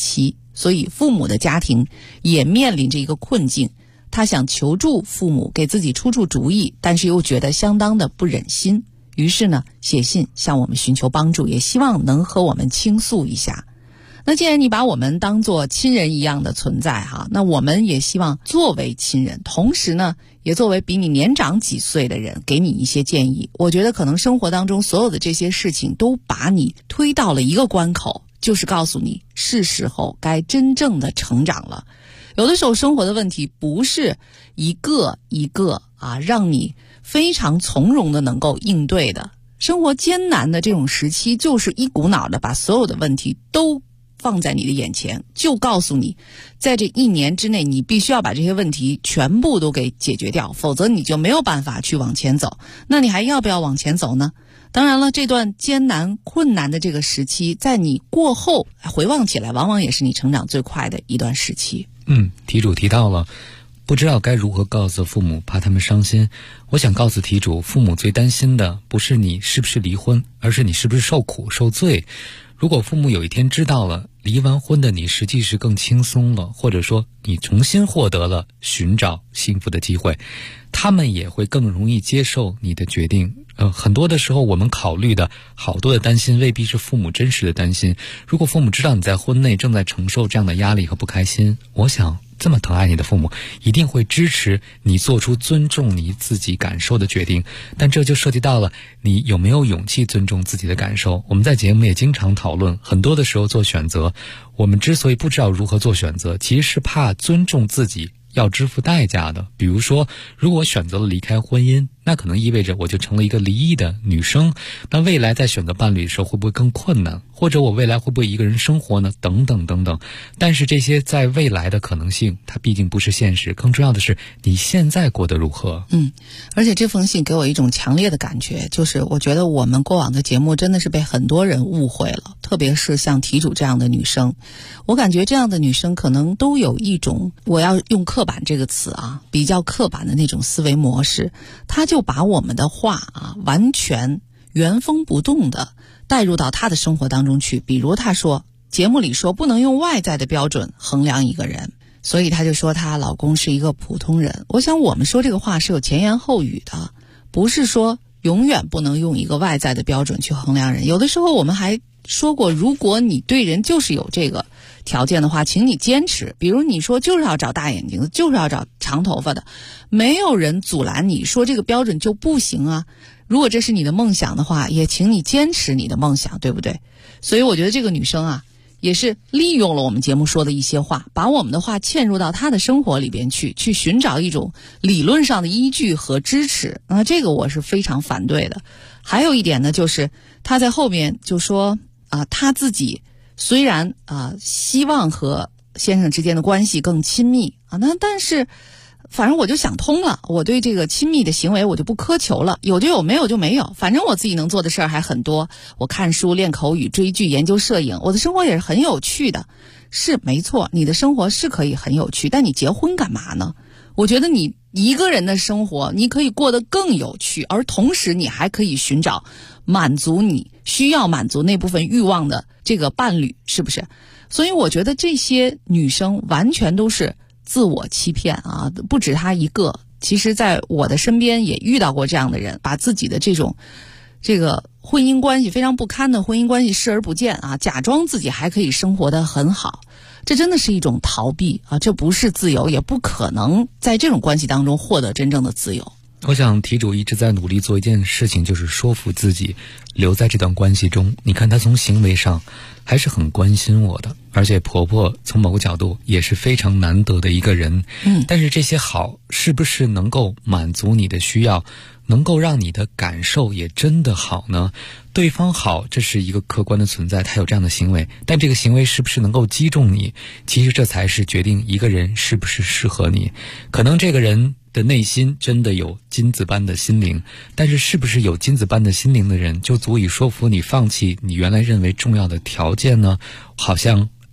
所以父母的家庭也面临着一个困境，他想求助父母给自己出主意，但是又觉得相当的不忍心，于是呢写信向我们寻求帮助，也希望能和我们倾诉一下。那既然你把我们当作亲人一样的存在哈，那我们也希望作为亲人，同时呢也作为比你年长几岁的人给你一些建议。我觉得可能生活当中所有的这些事情都把你推到了一个关口，就是告诉你是时候该真正的成长了。有的时候生活的问题不是一个一个让你非常从容的能够应对的，生活艰难的这种时期就是一股脑的把所有的问题都放在你的眼前，就告诉你在这1年之内你必须要把这些问题全部都给解决掉，否则你就没有办法去往前走。那你还要不要往前走呢？当然了，这段艰难困难的这个时期在你过后回望起来，往往也是你成长最快的一段时期。 题主提到了不知道该如何告诉父母，怕他们伤心。我想告诉题主，父母最担心的不是你是不是离婚，而是你是不是受苦受罪。如果父母有一天知道了离完婚的你实际是更轻松了，或者说你重新获得了寻找幸福的机会，他们也会更容易接受你的决定。很多的时候我们考虑的好多的担心未必是父母真实的担心。如果父母知道你在婚内正在承受这样的压力和不开心，我想这么疼爱你的父母一定会支持你做出尊重你自己感受的决定。但这就涉及到了你有没有勇气尊重自己的感受。我们在节目也经常讨论，很多的时候做选择，我们之所以不知道如何做选择，其实是怕尊重自己要支付代价的。比如说，如果我选择了离开婚姻，那可能意味着我就成了一个离异的女生，那未来在选择伴侣的时候会不会更困难，或者我未来会不会一个人生活呢，等等等等。但是这些在未来的可能性它毕竟不是现实，更重要的是你现在过得如何。 而且这封信给我一种强烈的感觉，就是我觉得我们过往的节目真的是被很多人误会了，特别是像题主这样的女生。我感觉这样的女生可能都有一种，我要用刻板这个词比较刻板的那种思维模式，她就把我们的话完全原封不动的带入到她的生活当中去。比如她说节目里说不能用外在的标准衡量一个人，所以她就说她老公是一个普通人。我想我们说这个话是有前言后语的，不是说永远不能用一个外在的标准去衡量人。有的时候我们还说过，如果你对人就是有这个条件的话，请你坚持。比如你说就是要找大眼睛的，就是要找长头发的，没有人阻拦你说这个标准就不行啊。如果这是你的梦想的话，也请你坚持你的梦想，对不对？所以我觉得这个女生也是利用了我们节目说的一些话，把我们的话嵌入到她的生活里边去寻找一种理论上的依据和支持。这个我是非常反对的。还有一点呢，就是她在后面就说她自己虽然希望和先生之间的关系更亲密但是反正我就想通了，我对这个亲密的行为我就不苛求了，有就有，没有就没有，反正我自己能做的事儿还很多。我看书、练口语、追剧、研究摄影，我的生活也是很有趣的。是没错，你的生活是可以很有趣，但你结婚干嘛呢？我觉得你一个人的生活你可以过得更有趣，而同时你还可以寻找满足你需要满足那部分欲望的这个伴侣，是不是？所以我觉得这些女生完全都是自我欺骗不止她一个。其实在我的身边也遇到过这样的人，把自己的这个婚姻关系非常不堪的婚姻关系视而不见假装自己还可以生活得很好。这真的是一种逃避这不是自由，也不可能在这种关系当中获得真正的自由。 我想题主一直在努力做一件事情，就是说服自己留在这段关系中。你看她从行为上还是很关心我的，而且婆婆从某个角度也是非常难得的一个人。但是这些好是不是能够满足你的需要，能够让你的感受也真的好呢？对方好，这是一个客观的存在，他有这样的行为，但这个行为是不是能够击中你，其实这才是决定一个人是不是适合你。可能这个人的内心真的有金子般的心灵，但是是不是有金子般的心灵的人就足以说服你放弃你原来认为重要的条件呢？好像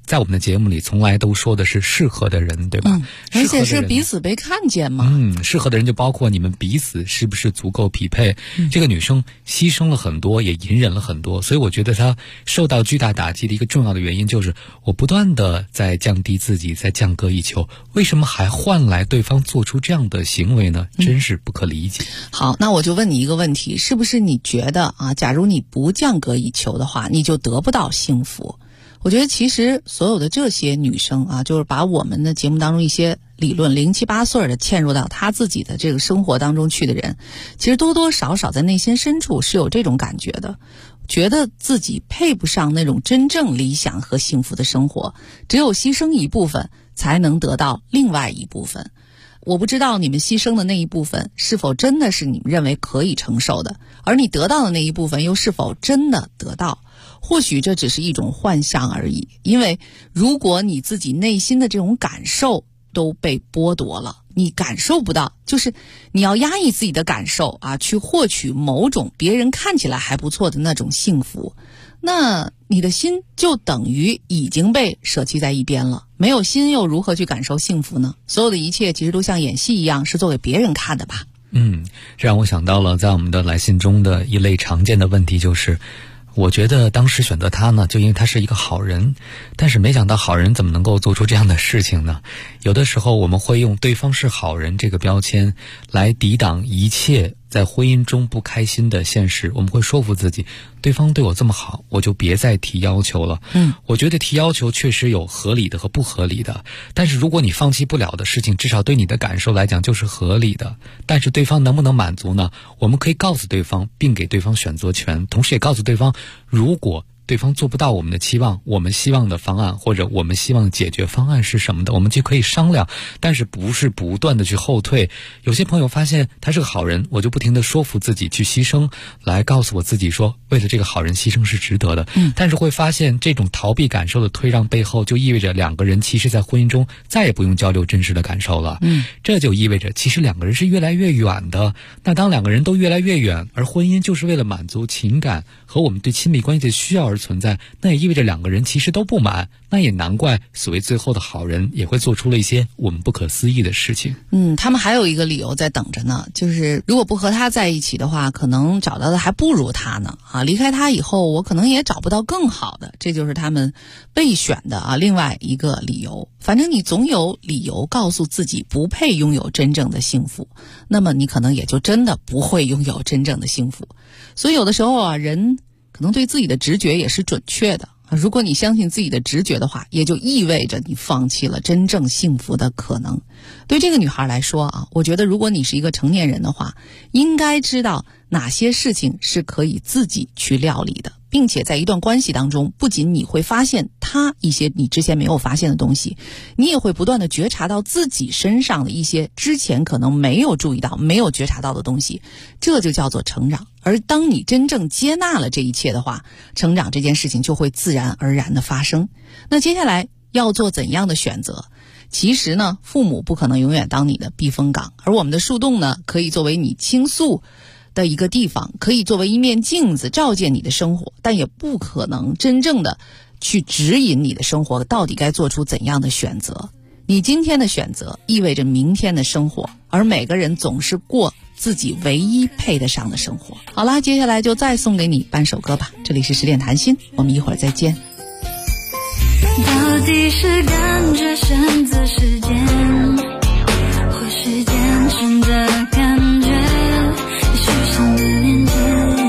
在我们的节目里从来都说的是适合的人，对吧？ 而且是彼此被看见嘛。 适合的人就包括你们彼此是不是足够匹配。这个女生牺牲了很多，也隐忍了很多，所以我觉得她受到巨大打击的一个重要的原因就是我不断的在降低自己，在降歌以求，为什么还换来对方做出这样的行为呢？真是不可理解。 好，那我就问你一个问题，是不是你觉得啊，假如你不降歌以求的话，你就得不到幸福？我觉得其实所有的这些女生啊，就是把我们的节目当中一些理论0、7、8岁的嵌入到她自己的这个生活当中去的人，其实多多少少在内心深处是有这种感觉的，觉得自己配不上那种真正理想和幸福的生活，只有牺牲一部分才能得到另外一部分。我不知道你们牺牲的那一部分是否真的是你们认为可以承受的，而你得到的那一部分又是否真的得到。或许这只是一种幻象而已，因为如果你自己内心的这种感受都被剥夺了，你感受不到，就是你要压抑自己的感受啊，去获取某种别人看起来还不错的那种幸福，那你的心就等于已经被舍弃在一边了。没有心又如何去感受幸福呢？所有的一切其实都像演戏一样，是做给别人看的吧。 这让我想到了在我们的来信中的一类常见的问题，就是我觉得当时选择他呢，就因为他是一个好人，但是没想到好人怎么能够做出这样的事情呢？有的时候我们会用对方是好人这个标签来抵挡一切在婚姻中不开心的现实，我们会说服自己，对方对我这么好，我就别再提要求了。我觉得提要求确实有合理的和不合理的，但是如果你放弃不了的事情，至少对你的感受来讲就是合理的。但是对方能不能满足呢？我们可以告诉对方，并给对方选择权，同时也告诉对方，如果对方做不到我们的期望，我们希望的方案或者我们希望解决方案是什么的，我们就可以商量，但是不是不断的去后退。有些朋友发现他是个好人，我就不停的说服自己去牺牲，来告诉我自己说为了这个好人牺牲是值得的。但是会发现这种逃避感受的退让背后，就意味着两个人其实在婚姻中再也不用交流真实的感受了。这就意味着其实两个人是越来越远的。那当两个人都越来越远，而婚姻就是为了满足情感和我们对亲密关系的需要而存在，那也意味着两个人其实都不满，那也难怪所谓最后的好人也会做出了一些我们不可思议的事情。 他们还有一个理由在等着呢，就是如果不和他在一起的话，可能找到的还不如他呢离开他以后，我可能也找不到更好的，这就是他们备选的另外一个理由。反正你总有理由告诉自己不配拥有真正的幸福，那么你可能也就真的不会拥有真正的幸福。所以有的时候人可能对自己的直觉也是准确的，如果你相信自己的直觉的话，也就意味着你放弃了真正幸福的可能。对这个女孩来说我觉得如果你是一个成年人的话，应该知道哪些事情是可以自己去料理的，并且在一段关系当中，不仅你会发现他一些你之前没有发现的东西，你也会不断的觉察到自己身上的一些之前可能没有注意到没有觉察到的东西，这就叫做成长。而当你真正接纳了这一切的话，成长这件事情就会自然而然的发生。那接下来要做怎样的选择？其实呢，父母不可能永远当你的避风港，而我们的树洞呢，可以作为你倾诉的一个地方，可以作为一面镜子照见你的生活，但也不可能真正的去指引你的生活到底该做出怎样的选择。你今天的选择意味着明天的生活，而每个人总是过自己唯一配得上的生活。好啦，接下来就再送给你半首歌吧。这里是10点谈心，我们一会儿再见。 到底是感觉选择时间，或是坚持的感觉，虚想的连接，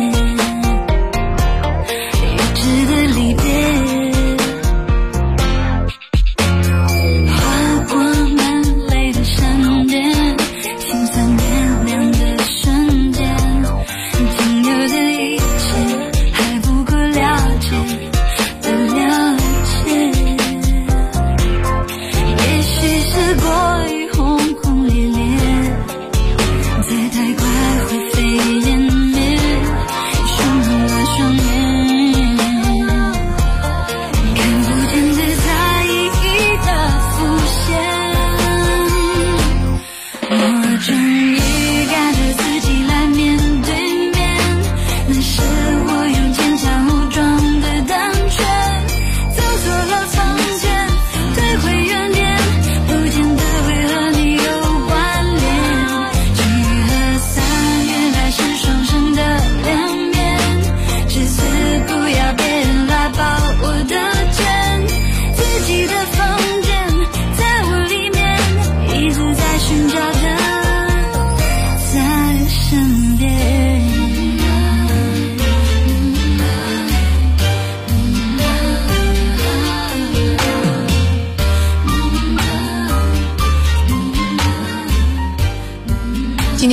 一直的离别，划过满泪的闪电，心酸点亮的瞬间，仅有的一切还不够了解的了解，也许是过于轰轰烈烈，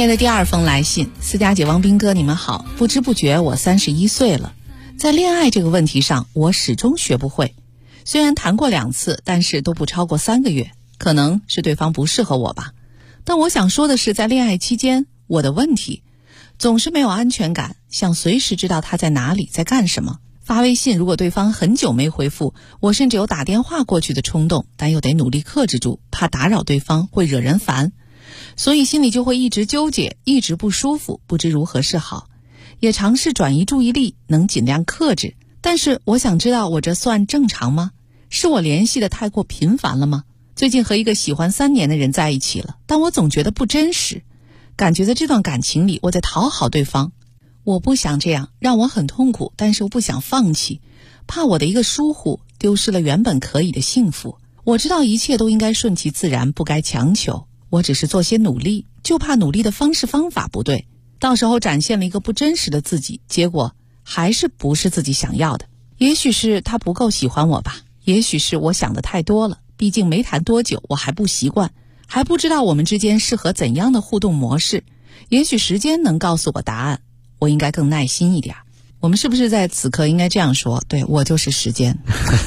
夜的第2封来信，思佳姐、王斌哥，你们好。不知不觉我31岁了，在恋爱这个问题上，我始终学不会。虽然谈过2次，但是都不超过3个月，可能是对方不适合我吧。但我想说的是，在恋爱期间，我的问题总是没有安全感，想随时知道他在哪里，在干什么。发微信，如果对方很久没回复，我甚至有打电话过去的冲动，但又得努力克制住，怕打扰对方会惹人烦。所以心里就会一直纠结，一直不舒服，不知如何是好。也尝试转移注意力，能尽量克制。但是我想知道，我这算正常吗？是我联系的太过频繁了吗？最近和一个喜欢3年的人在一起了，但我总觉得不真实，感觉在这段感情里我在讨好对方。我不想这样，让我很痛苦，但是我不想放弃，怕我的一个疏忽丢失了原本可以的幸福。我知道一切都应该顺其自然，不该强求，我只是做些努力，就怕努力的方式方法不对，到时候展现了一个不真实的自己，结果还是不是自己想要的。也许是他不够喜欢我吧，也许是我想的太多了，毕竟没谈多久，我还不习惯，还不知道我们之间适合怎样的互动模式。也许时间能告诉我答案，我应该更耐心一点。我们是不是在此刻应该这样说？对，我就是时间。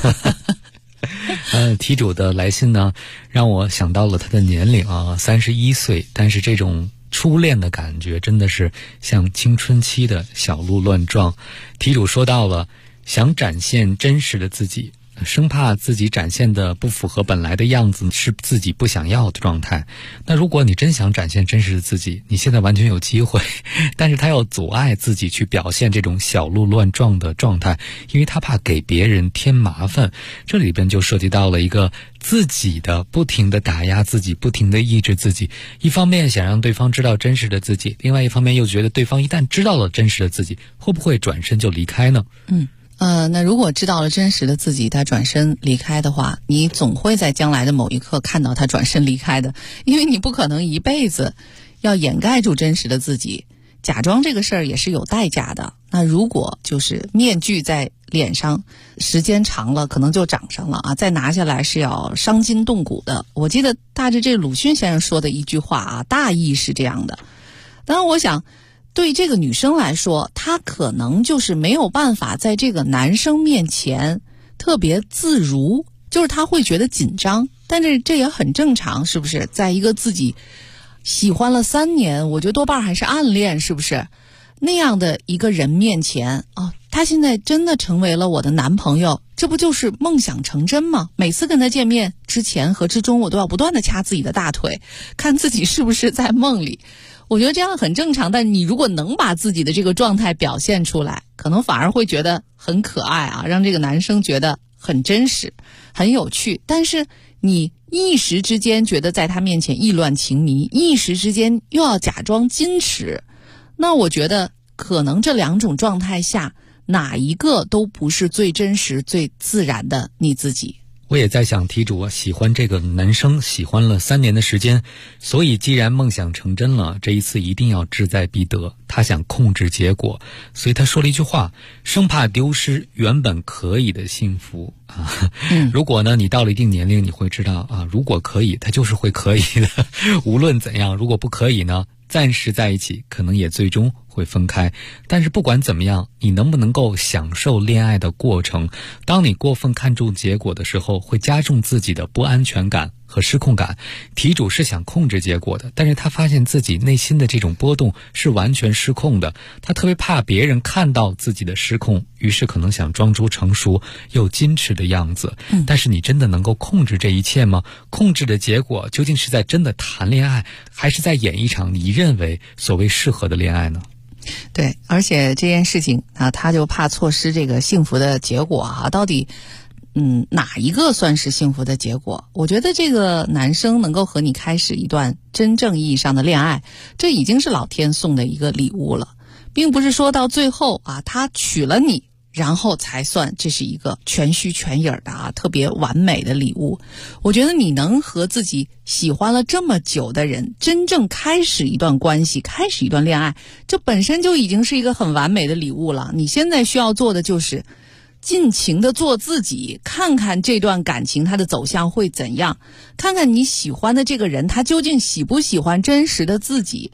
题主的来信呢，让我想到了他的年龄啊，31岁，但是这种初恋的感觉真的是像青春期的小鹿乱撞。题主说到了想展现真实的自己，生怕自己展现的不符合本来的样子，是自己不想要的状态。那如果你真想展现真实的自己，你现在完全有机会，但是他要阻碍自己去表现这种小鹿乱撞的状态，因为他怕给别人添麻烦。这里边就涉及到了一个自己的不停的打压自己，不停的抑制自己，一方面想让对方知道真实的自己，另外一方面又觉得对方一旦知道了真实的自己，会不会转身就离开呢？ 那如果知道了真实的自己，他转身离开的话，你总会在将来的某一刻看到他转身离开的，因为你不可能一辈子要掩盖住真实的自己，假装这个事儿也是有代价的。那如果就是面具在脸上时间长了可能就长上了啊，再拿下来是要伤筋动骨的。我记得大致这鲁迅先生说的一句话啊，大意是这样的。当然我想对这个女生来说，她可能就是没有办法在这个男生面前特别自如，就是她会觉得紧张，但是这也很正常，是不是？在一个自己喜欢了3年，我觉得多半还是暗恋，是不是？那样的一个人面前啊，他现在真的成为了我的男朋友，这不就是梦想成真吗？每次跟他见面之前和之中，我都要不断的掐自己的大腿，看自己是不是在梦里。我觉得这样很正常，但你如果能把自己的这个状态表现出来，可能反而会觉得很可爱啊，让这个男生觉得很真实，很有趣。但是你一时之间觉得在他面前意乱情迷，一时之间又要假装矜持，那我觉得可能这2种状态下，哪一个都不是最真实、最自然的你自己。 我也在想，题主喜欢这个男生喜欢了3年的时间，所以既然梦想成真了，这一次一定要志在必得。他想控制结果，所以他说了一句话，生怕丢失原本可以的幸福啊。如果呢你到了一定年龄，你会知道啊，如果可以，他就是会可以的。无论怎样，如果不可以呢，暂时在一起，可能也最终会分开。但是不管怎么样，你能不能够享受恋爱的过程？当你过分看重结果的时候，会加重自己的不安全感和失控感。题主是想控制结果的，但是他发现自己内心的这种波动是完全失控的，他特别怕别人看到自己的失控，于是可能想装出成熟又矜持的样子。但是你真的能够控制这一切吗？控制的结果究竟是在真的谈恋爱，还是在演一场你认为所谓适合的恋爱呢？ 对，而且这件事情啊，他就怕错失这个幸福的结果啊，到底哪一个算是幸福的结果？我觉得这个男生能够和你开始一段真正意义上的恋爱，这已经是老天送的一个礼物了，并不是说到最后啊，他娶了你，然后才算这是一个全虚全影的啊，特别完美的礼物。我觉得你能和自己喜欢了这么久的人真正开始一段关系，开始一段恋爱，这本身就已经是一个很完美的礼物了。你现在需要做的就是尽情的做自己，看看这段感情它的走向会怎样，看看你喜欢的这个人他究竟喜不喜欢真实的自己。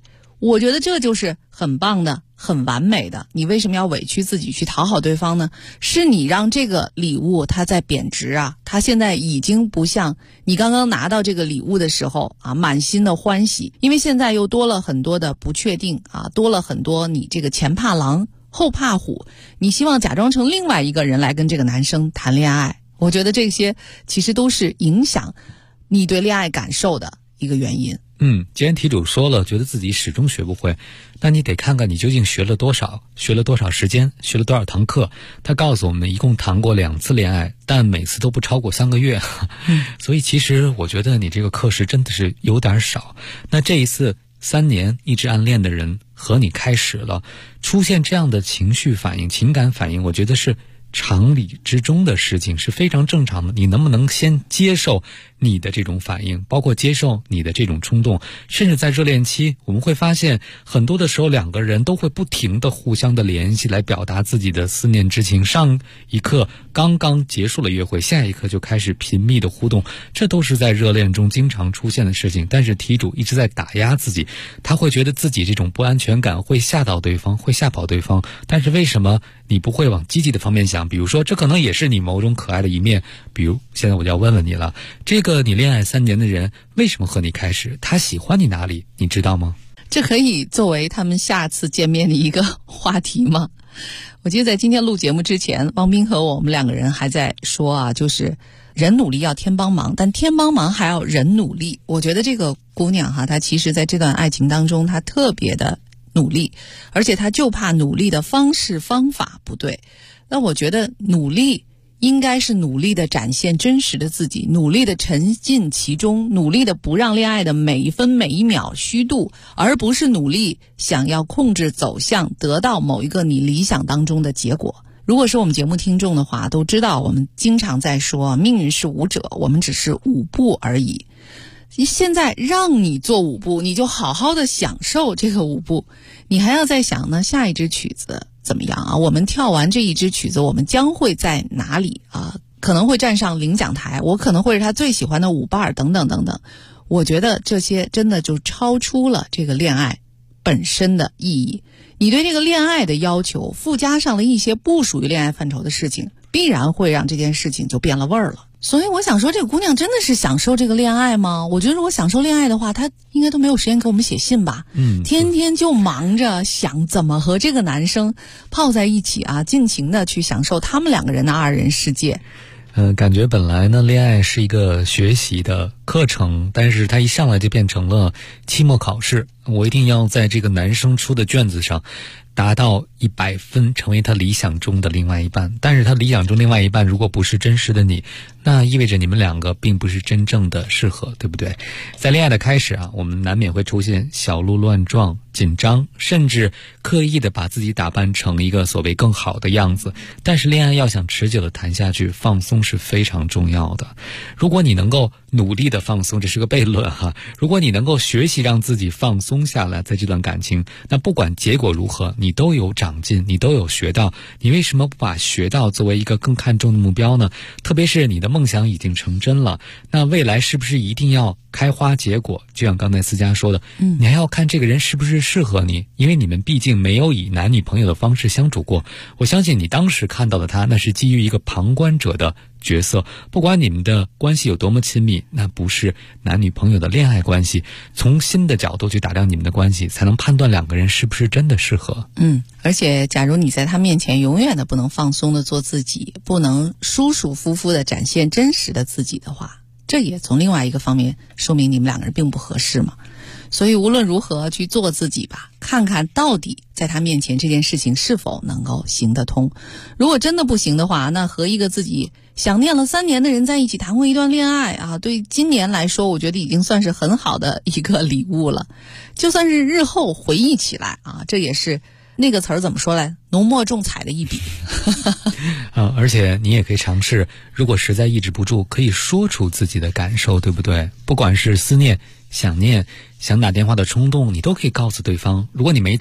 我觉得这就是很棒的，很完美的。你为什么要委屈自己去讨好对方呢？是你让这个礼物它在贬值啊，它现在已经不像你刚刚拿到这个礼物的时候啊，满心的欢喜，因为现在又多了很多的不确定啊，多了很多你这个前怕狼后怕虎，你希望假装成另外一个人来跟这个男生谈恋爱。我觉得这些其实都是影响你对恋爱感受的一个原因。 既然题主说了觉得自己始终学不会，那你得看看你究竟学了多少，学了多少时间，学了多少堂课。他告诉我们一共谈过2次恋爱，但每次都不超过3个月。所以其实我觉得你这个课时真的是有点少。那这一次3年一直暗恋的人和你开始了，出现这样的情绪反应、情感反应，我觉得是常理之中的事情，是非常正常的。你能不能先接受你的这种反应，包括接受你的这种冲动？甚至在热恋期，我们会发现很多的时候2个人都会不停的互相的联系来表达自己的思念之情。上一刻刚刚结束了约会，下一刻就开始频密的互动，这都是在热恋中经常出现的事情。但是题主一直在打压自己，他会觉得自己这种不安全感会吓到对方，会吓跑对方。但是为什么你不会往积极的方面想？比如说这可能也是你某种可爱的一面。比如现在我就要问问你了，这个你恋爱3年的人为什么和你开始？他喜欢你哪里？你知道吗？ 这可以作为他们下次见面的一个话题吗？我记得在今天录节目之前，汪斌和我们2个人还在说啊，就是人努力要天帮忙，但天帮忙还要人努力。我觉得这个姑娘哈，她其实在这段爱情当中，她特别的努力，而且她就怕努力的方式方法不对。那我觉得努力应该是努力的展现真实的自己，努力的沉浸其中，努力的不让恋爱的每一分每一秒虚度，而不是努力想要控制走向，得到某一个你理想当中的结果。如果是我们节目听众的话，都知道我们经常在说命运是舞者，我们只是舞步而已。现在让你做舞步，你就好好的享受这个舞步，你还要再想呢下一支曲子怎么样啊？我们跳完这一支曲子，我们将会在哪里啊？可能会站上领奖台，我可能会是他最喜欢的舞伴等等等等。我觉得这些真的就超出了这个恋爱本身的意义。你对这个恋爱的要求附加上了一些不属于恋爱范畴的事情，必然会让这件事情就变了味儿了。所以我想说，这个姑娘真的是享受这个恋爱吗？我觉得如果享受恋爱的话，她应该都没有时间给我们写信吧。天天就忙着想怎么和这个男生泡在一起啊，尽情的去享受他们2个人的2人世界。 感觉本来呢，恋爱是一个学习的课程，但是它一上来就变成了期末考试。我一定要在这个男生出的卷子上达到100分，成为他理想中的另外一半。但是他理想中另外一半如果不是真实的你，那意味着你们2个并不是真正的适合，对不对？在恋爱的开始啊，我们难免会出现小鹿乱撞、紧张，甚至刻意的把自己打扮成一个所谓更好的样子。但是恋爱要想持久的谈下去，放松是非常重要的。如果你能够努力的放松，这是个悖论哈。如果你能够学习让自己放松下来，在这段感情，那不管结果如何，你都有长进，你都有学到。你为什么不把学到作为一个更看重的目标呢？特别是你的梦想已经成真了，那未来是不是一定要开花结果？就像刚才思佳说的，你还要看这个人是不是适合你，因为你们毕竟没有以男女朋友的方式相处过。我相信你当时看到的他，那是基于一个旁观者的角色，不管你们的关系有多么亲密，那不是男女朋友的恋爱关系。从新的角度去打量你们的关系，才能判断2个人是不是真的适合。 而且假如你在他面前永远的不能放松的做自己，不能舒舒服服的展现真实的自己的话，这也从另外一个方面说明你们2个人并不合适嘛。所以无论如何去做自己吧，看看到底在他面前这件事情是否能够行得通。如果真的不行的话，那和一个自己想念了3年的人在一起谈过一段恋爱啊，对今年来说我觉得已经算是很好的一个礼物了。就算是日后回忆起来啊，这也是那个词儿怎么说来，浓墨重彩的一笔。 而且你也可以尝试，如果实在抑制不住，可以说出自己的感受，对不对？不管是思念、想念、想打电话的冲动，你都可以告诉对方。如果你没打，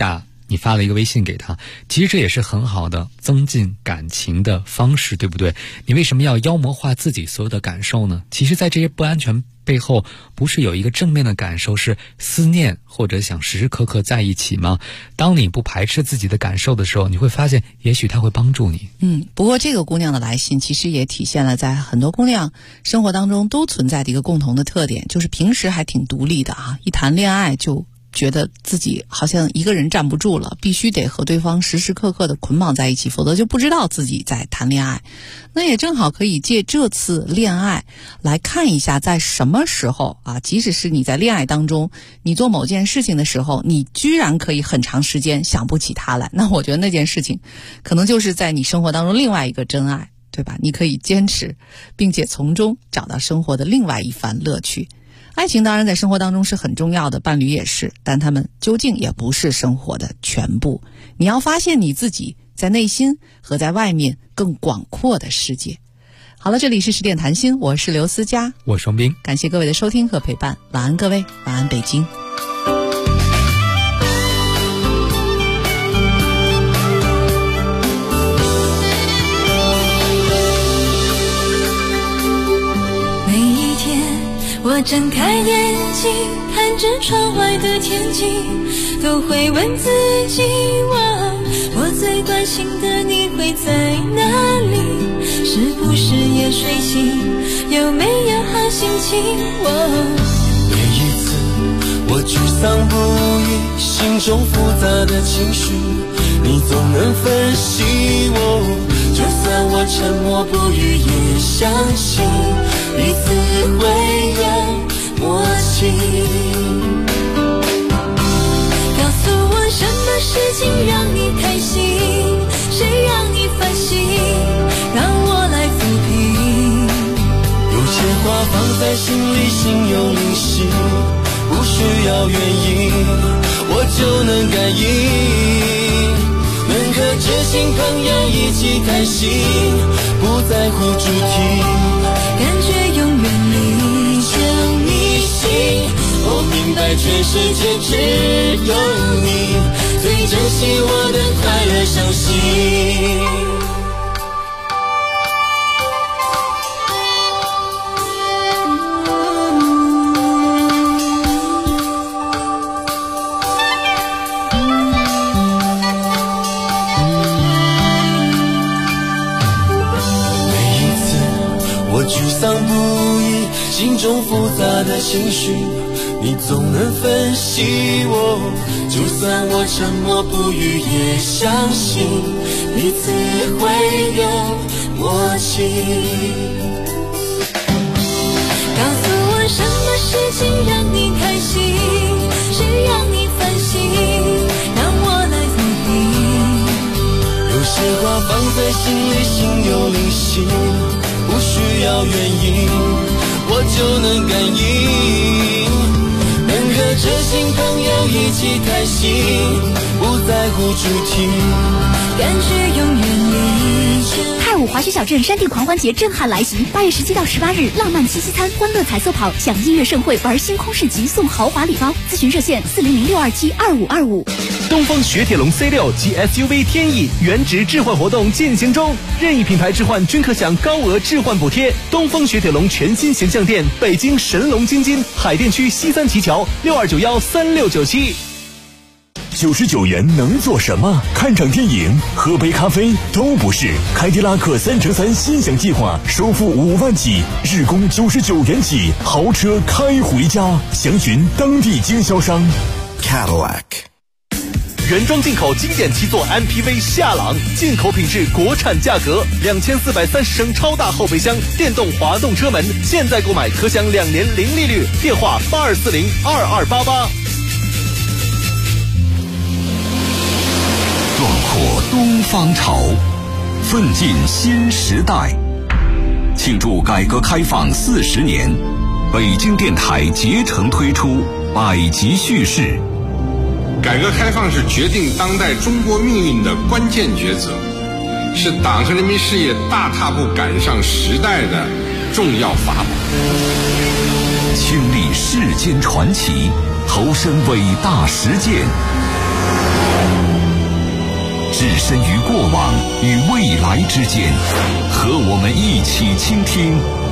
你发了一个微信给他，其实这也是很好的增进感情的方式，对不对？你为什么要妖魔化自己所有的感受呢？其实在这些不安全背后，不是有一个正面的感受，是思念或者想时时刻刻在一起吗？当你不排斥自己的感受的时候，你会发现也许它会帮助你。 不过这个姑娘的来信其实也体现了在很多姑娘生活当中都存在的一个共同的特点，就是平时还挺独立的啊，一谈恋爱就觉得自己好像一个人站不住了，必须得和对方时时刻刻的捆绑在一起，否则就不知道自己在谈恋爱。那也正好可以借这次恋爱来看一下，在什么时候啊，即使是你在恋爱当中，你做某件事情的时候，你居然可以很长时间想不起他来，那我觉得那件事情可能就是在你生活当中另外一个真爱，对吧？你可以坚持，并且从中找到生活的另外一番乐趣。爱情当然在生活当中是很重要的，伴侣也是，但他们究竟也不是生活的全部。你要发现你自己在内心和在外面更广阔的世界。好了，这里是十点谈心，我是刘思佳， 我双冰， 感谢各位的收听和陪伴，晚安各位，晚安北京。 我睁开眼睛，看着窗外的天气，都会问自己，我最关心的你会在哪里？是不是也睡醒？有没有好心情？ 每一次我沮丧不已，心中复杂的情绪，你总能分析我。就算我沉默不语，也相信彼此会有默契。 告诉我什么事情让你开心，谁让你烦心，让我来抚平。 有些话放在心里，心有灵犀，不需要原因，我就能感应。能和知心朋友一起开心，不在乎主题， 感觉永远离着你心。我明白全世界只有你最珍惜我的快乐伤心。沮丧不已，心中复杂的情绪，你总能分析我。就算我沉默不语，也相信彼此会有默契。 告诉我什么事情让你开心，谁让你烦心，让我来抚平。 有些话放在心里，心有灵犀，不需要原因，我就能感应。能和知心朋友一起开心，不在乎主题， 感觉永远离着。 泰武滑雪小镇山地狂欢节震撼来袭，8月17到18日，浪漫七夕餐、欢乐彩色跑、享音乐盛会、玩星空市集、送豪华礼包。咨询热线400-627-2525。 东风雪铁龙 C6 及 SUV 天翼原值置换活动进行中，任意品牌置换均可享高额置换补贴。东风雪铁龙全新形象店，北京神龙京津海淀区西三旗桥62913697。 99元能做什么？看场电影、喝杯咖啡都不是。凯迪拉克3乘3心享计划，首付5万起，日供99元起，豪车开回家。详询当地经销商。 Cadillac。 原装进口经典7座 MPV 夏朗，进口品质，国产价格，2430升超大后备箱，电动滑动车门，现在购买可享2年零利率。电话82402288。 壮阔东方潮，奋进新时代。庆祝改革开放40年，北京电台竭诚推出百集叙事。 改革开放是决定当代中国命运的关键抉择，是党和人民事业大踏步赶上时代的重要法宝。 倾历世间传奇，投身伟大实践。 置身于过往与未来之间，和我们一起倾听